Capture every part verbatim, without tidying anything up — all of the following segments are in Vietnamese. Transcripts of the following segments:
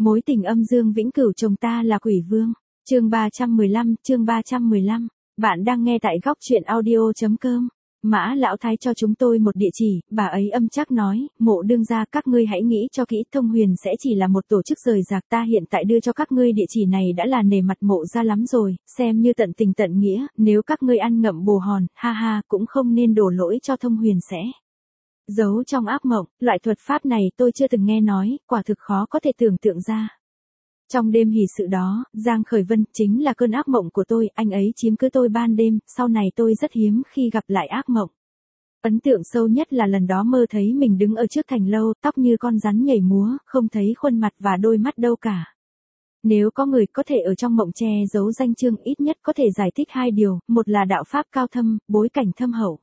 mối tình âm dương vĩnh cửu chồng ta là quỷ vương. Chương ba trăm mười lăm, chương ba trăm mười lăm. Bạn đang nghe tại góc truyện audio chấm com. Mã Lão Thái cho chúng tôi một địa chỉ, bà ấy âm chắc nói, Mộ đương gia các ngươi hãy nghĩ cho kỹ, Thông Huyền sẽ chỉ là một tổ chức rời rạc, ta hiện tại đưa cho các ngươi địa chỉ này đã là nể mặt Mộ gia lắm rồi, xem như tận tình tận nghĩa, nếu các ngươi ăn ngậm bồ hòn, ha ha, cũng không nên đổ lỗi cho Thông Huyền sẽ giấu trong ác mộng, loại thuật pháp này tôi chưa từng nghe nói, quả thực khó có thể tưởng tượng ra. Trong đêm hỷ sự đó, Giang Khởi Vân chính là cơn ác mộng của tôi, anh ấy chiếm cứ tôi ban đêm, sau này tôi rất hiếm khi gặp lại ác mộng. Ấn tượng sâu nhất là lần đó mơ thấy mình đứng ở trước thành lâu, tóc như con rắn nhảy múa, không thấy khuôn mặt và đôi mắt đâu cả. Nếu có người có thể ở trong mộng che giấu danh chương, ít nhất có thể giải thích hai điều, một là đạo pháp cao thâm, bối cảnh thâm hậu.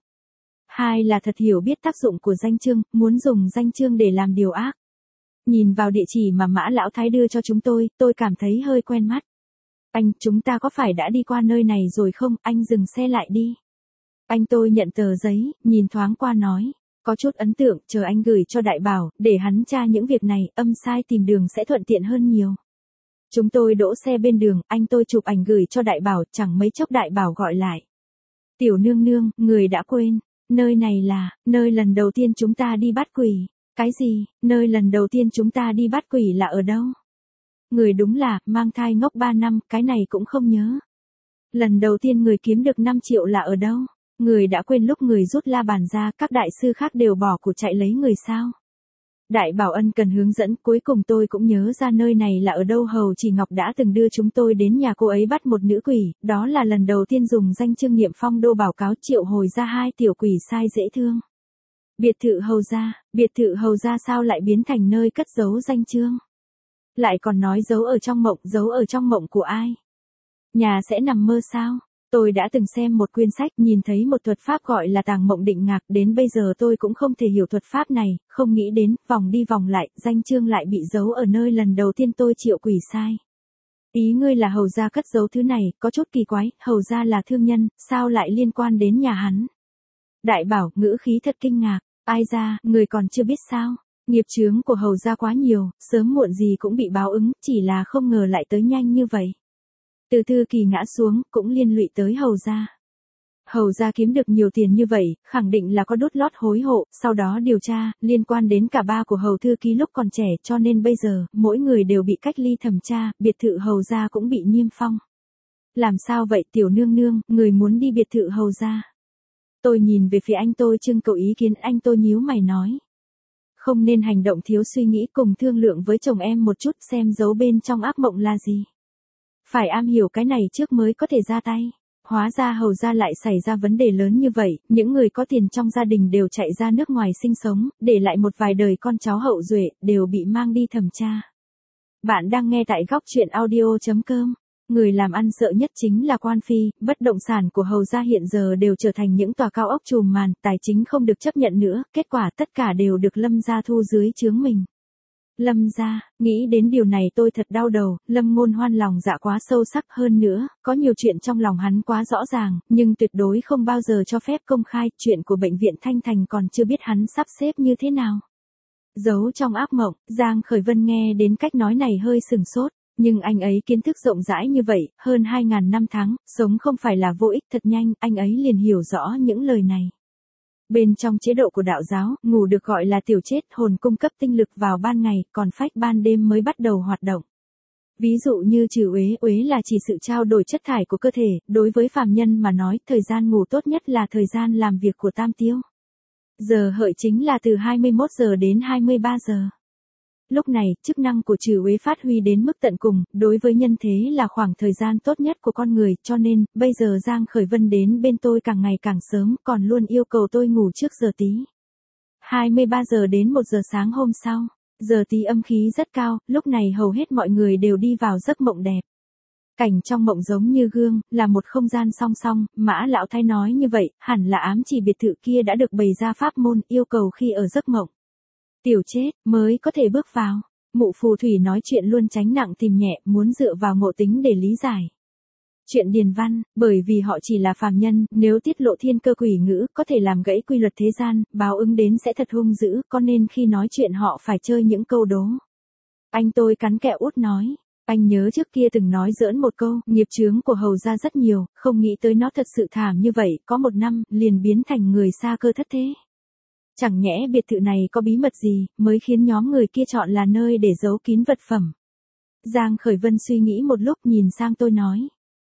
Hai là thật hiểu biết tác dụng của danh chương, muốn dùng danh chương để làm điều ác. Nhìn vào địa chỉ mà Mã Lão Thái đưa cho chúng tôi, tôi cảm thấy hơi quen mắt. Anh, chúng ta có phải đã đi qua nơi này rồi không? Anh dừng xe lại đi. Anh tôi nhận tờ giấy, nhìn thoáng qua nói. Có chút ấn tượng, chờ anh gửi cho Đại Bảo, để hắn tra những việc này, âm sai tìm đường sẽ thuận tiện hơn nhiều. Chúng tôi đỗ xe bên đường, anh tôi chụp ảnh gửi cho Đại Bảo, chẳng mấy chốc Đại Bảo gọi lại. Tiểu nương nương, người đã quên. Nơi này là, nơi lần đầu tiên chúng ta đi bắt quỷ. Cái gì, nơi lần đầu tiên chúng ta đi bắt quỷ là ở đâu? Người đúng là, mang thai ngốc ba năm, cái này cũng không nhớ. Lần đầu tiên người kiếm được năm triệu là ở đâu? Người đã quên lúc người rút la bàn ra, các đại sư khác đều bỏ cuộc chạy lấy người sao? Đại Bảo ân cần hướng dẫn, cuối cùng tôi cũng nhớ ra nơi này là ở đâu. Hầu Chỉ Ngọc đã từng đưa chúng tôi đến nhà cô ấy bắt một nữ quỷ, đó là lần đầu tiên dùng danh chương Niệm Phong Đô báo cáo triệu hồi ra hai tiểu quỷ sai dễ thương. Biệt thự Hầu gia, biệt thự Hầu gia sao lại biến thành nơi cất giấu danh chương? Lại còn nói giấu ở trong mộng, giấu ở trong mộng của ai? Nhà sẽ nằm mơ sao? Tôi đã từng xem một quyển sách, nhìn thấy một thuật pháp gọi là tàng mộng định ngạc, đến bây giờ tôi cũng không thể hiểu thuật pháp này, không nghĩ đến, vòng đi vòng lại, danh chương lại bị giấu ở nơi lần đầu tiên tôi triệu quỷ sai. Ý ngươi là Hầu gia cất giấu thứ này, có chút kỳ quái, Hầu gia là thương nhân, sao lại liên quan đến nhà hắn? Đại Bảo, ngữ khí thật kinh ngạc. Ai ra, người còn chưa biết sao? Nghiệp chướng của Hầu gia quá nhiều, sớm muộn gì cũng bị báo ứng, chỉ là không ngờ lại tới nhanh như vậy. Từ thư kỳ ngã xuống, cũng liên lụy tới Hầu gia. Hầu gia kiếm được nhiều tiền như vậy, khẳng định là có đút lót hối hộ, sau đó điều tra, liên quan đến cả ba của Hầu thư ký lúc còn trẻ, cho nên bây giờ, mỗi người đều bị cách ly thẩm tra, biệt thự Hầu gia cũng bị niêm phong. Làm sao vậy tiểu nương nương, người muốn đi biệt thự Hầu gia? Tôi nhìn về phía anh tôi trưng cầu ý kiến, anh tôi nhíu mày nói. Không nên hành động thiếu suy nghĩ, cùng thương lượng với chồng em một chút xem giấu bên trong ác mộng là gì. Phải am hiểu cái này trước mới có thể ra tay. Hóa ra Hầu gia lại xảy ra vấn đề lớn như vậy, những người có tiền trong gia đình đều chạy ra nước ngoài sinh sống, để lại một vài đời con cháu hậu duệ, đều bị mang đi thẩm tra. Bạn đang nghe tại góc truyện audio chấm com. Người làm ăn sợ nhất chính là quan phi, bất động sản của Hầu gia hiện giờ đều trở thành những tòa cao ốc trùm màn, tài chính không được chấp nhận nữa, kết quả tất cả đều được Lâm gia thu dưới trướng mình. Lâm gia, nghĩ đến điều này tôi thật đau đầu, Lâm Ngôn Hoan lòng dạ quá sâu sắc, hơn nữa, có nhiều chuyện trong lòng hắn quá rõ ràng, nhưng tuyệt đối không bao giờ cho phép công khai, chuyện của bệnh viện Thanh Thành còn chưa biết hắn sắp xếp như thế nào. Giấu trong ác mộng, Giang Khởi Vân nghe đến cách nói này hơi sừng sốt. Nhưng anh ấy kiến thức rộng rãi như vậy, hơn hai ngàn năm tháng, sống không phải là vô ích, thật nhanh, anh ấy liền hiểu rõ những lời này. Bên trong chế độ của đạo giáo, ngủ được gọi là tiểu chết, hồn cung cấp tinh lực vào ban ngày, còn phách ban đêm mới bắt đầu hoạt động. Ví dụ như trừ uế, uế là chỉ sự trao đổi chất thải của cơ thể, đối với phàm nhân mà nói, thời gian ngủ tốt nhất là thời gian làm việc của tam tiêu. Giờ hợi chính là từ hai mươi mốt giờ đến hai mươi ba giờ. Lúc này, chức năng của trừ uế phát huy đến mức tận cùng, đối với nhân thế là khoảng thời gian tốt nhất của con người, cho nên, bây giờ Giang Khởi Vân đến bên tôi càng ngày càng sớm, còn luôn yêu cầu tôi ngủ trước giờ tí. hai mươi ba giờ đến một giờ sáng hôm sau, giờ tí âm khí rất cao, lúc này hầu hết mọi người đều đi vào giấc mộng đẹp. Cảnh trong mộng giống như gương, là một không gian song song, Mã Lão Thái nói như vậy, hẳn là ám chỉ biệt thự kia đã được bày ra pháp môn, yêu cầu khi ở giấc mộng. Tiểu chết, mới có thể bước vào. Mụ phù thủy nói chuyện luôn tránh nặng tìm nhẹ, muốn dựa vào ngộ tính để lý giải. Chuyện điền văn, bởi vì họ chỉ là phàm nhân, nếu tiết lộ thiên cơ quỷ ngữ, có thể làm gãy quy luật thế gian, báo ứng đến sẽ thật hung dữ, có nên khi nói chuyện họ phải chơi những câu đố. Anh tôi cắn kẹo út nói. Anh nhớ trước kia từng nói giỡn một câu, nghiệp chướng của Hầu gia rất nhiều, không nghĩ tới nó thật sự thảm như vậy, có một năm, liền biến thành người xa cơ thất thế. Chẳng nhẽ biệt thự này có bí mật gì, mới khiến nhóm người kia chọn là nơi để giấu kín vật phẩm. Giang Khởi Vân suy nghĩ một lúc nhìn sang tôi nói.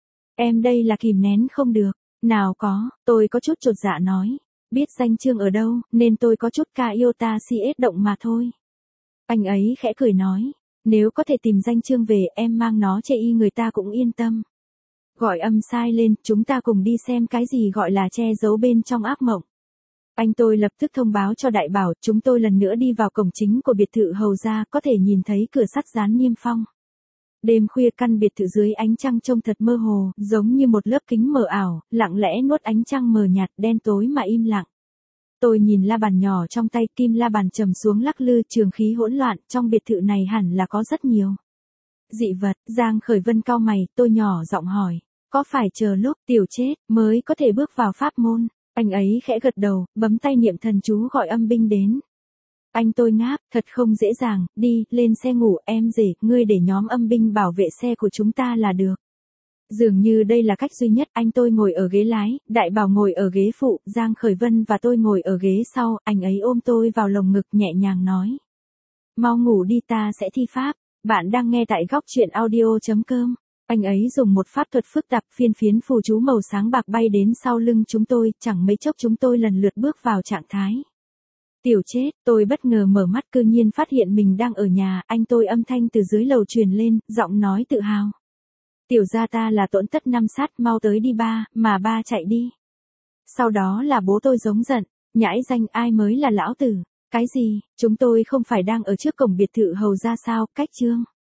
Em đây là kìm nén không được. Nào có, tôi có chút chột dạ nói. Biết danh chương ở đâu, nên tôi có chút ca iota si ết động mà thôi. Anh ấy khẽ cười nói. Nếu có thể tìm danh chương về, em mang nó chê y người ta cũng yên tâm. Gọi âm sai lên, chúng ta cùng đi xem cái gì gọi là che giấu bên trong ác mộng. Anh tôi lập tức thông báo cho đại bảo, chúng tôi lần nữa đi vào cổng chính của biệt thự Hầu gia, có thể nhìn thấy cửa sắt dán niêm phong. Đêm khuya căn biệt thự dưới ánh trăng trông thật mơ hồ, giống như một lớp kính mờ ảo, lặng lẽ nuốt ánh trăng mờ nhạt, đen tối mà im lặng. Tôi nhìn la bàn nhỏ trong tay, kim la bàn trầm xuống lắc lư, trường khí hỗn loạn, trong biệt thự này hẳn là có rất nhiều dị vật. Giang Khởi Vân cau mày, tôi nhỏ giọng hỏi, có phải chờ lúc tiểu chết mới có thể bước vào pháp môn? Anh ấy khẽ gật đầu, bấm tay niệm thần chú gọi âm binh đến. Anh tôi ngáp, thật không dễ dàng, đi, lên xe ngủ, em rể, ngươi để nhóm âm binh bảo vệ xe của chúng ta là được. Dường như đây là cách duy nhất, anh tôi ngồi ở ghế lái, đại bảo ngồi ở ghế phụ, Giang Khởi Vân và tôi ngồi ở ghế sau, anh ấy ôm tôi vào lồng ngực nhẹ nhàng nói. Mau ngủ đi, ta sẽ thi pháp. Bạn đang nghe tại góc truyện audio chấm com. Anh ấy dùng một pháp thuật phức tạp, phiên phiến phù chú màu sáng bạc bay đến sau lưng chúng tôi, chẳng mấy chốc chúng tôi lần lượt bước vào trạng thái. Tiểu chết, tôi bất ngờ mở mắt cư nhiên phát hiện mình đang ở nhà, anh tôi âm thanh từ dưới lầu truyền lên, giọng nói tự hào. Tiểu gia ta là Tổn Tất Năm Sát, mau tới đi ba, mà ba chạy đi. Sau đó là bố tôi giống giận, nhãi danh, ai mới là lão tử, cái gì, chúng tôi không phải đang ở trước cổng biệt thự Hầu gia sao, cách chương.